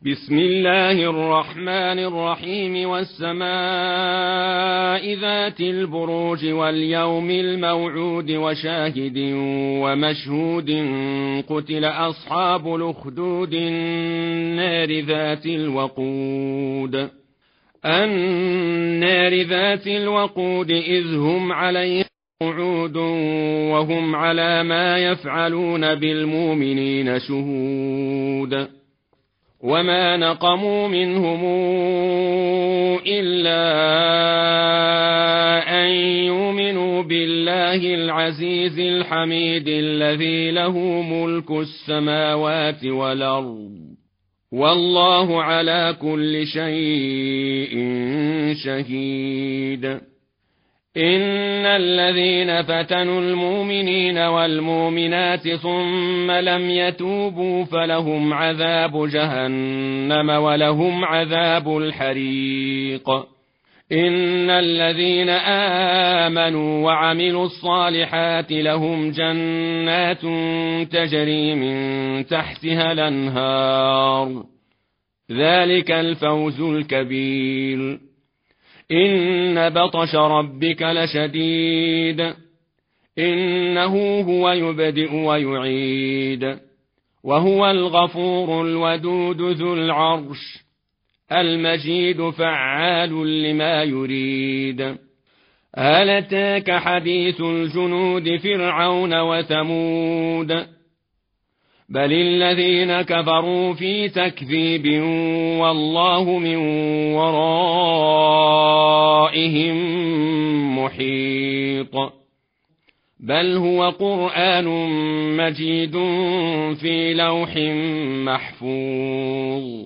بسم الله الرحمن الرحيم والسماء ذات البروج واليوم الموعود وشاهد ومشهود قتل أصحاب الأخدود النار ذات الوقود إذ هم عليها قعود وهم على ما يفعلون بالمؤمنين شهود وما نقموا منهم إلا أن يؤمنوا بالله العزيز الحميد الذي له ملك السماوات والأرض والله على كل شيء شهيد. إن الذين فتنوا المؤمنين والمؤمنات ثم لم يتوبوا فلهم عذاب جهنم ولهم عذاب الحريق. إن الذين آمنوا وعملوا الصالحات لهم جنات تجري من تحتها الأنهار ذلك الفوز الكبير. إن بطش ربك لشديد إنه هو يبدئ ويعيد وهو الغفور الودود ذو العرش المجيد فعال لما يريد. هل أتاك حديث الجنود فرعون وثمود بل الذين كفروا في تكذيب والله من ورائهم محيط. بل هو قرآن مجيد في لوح محفوظ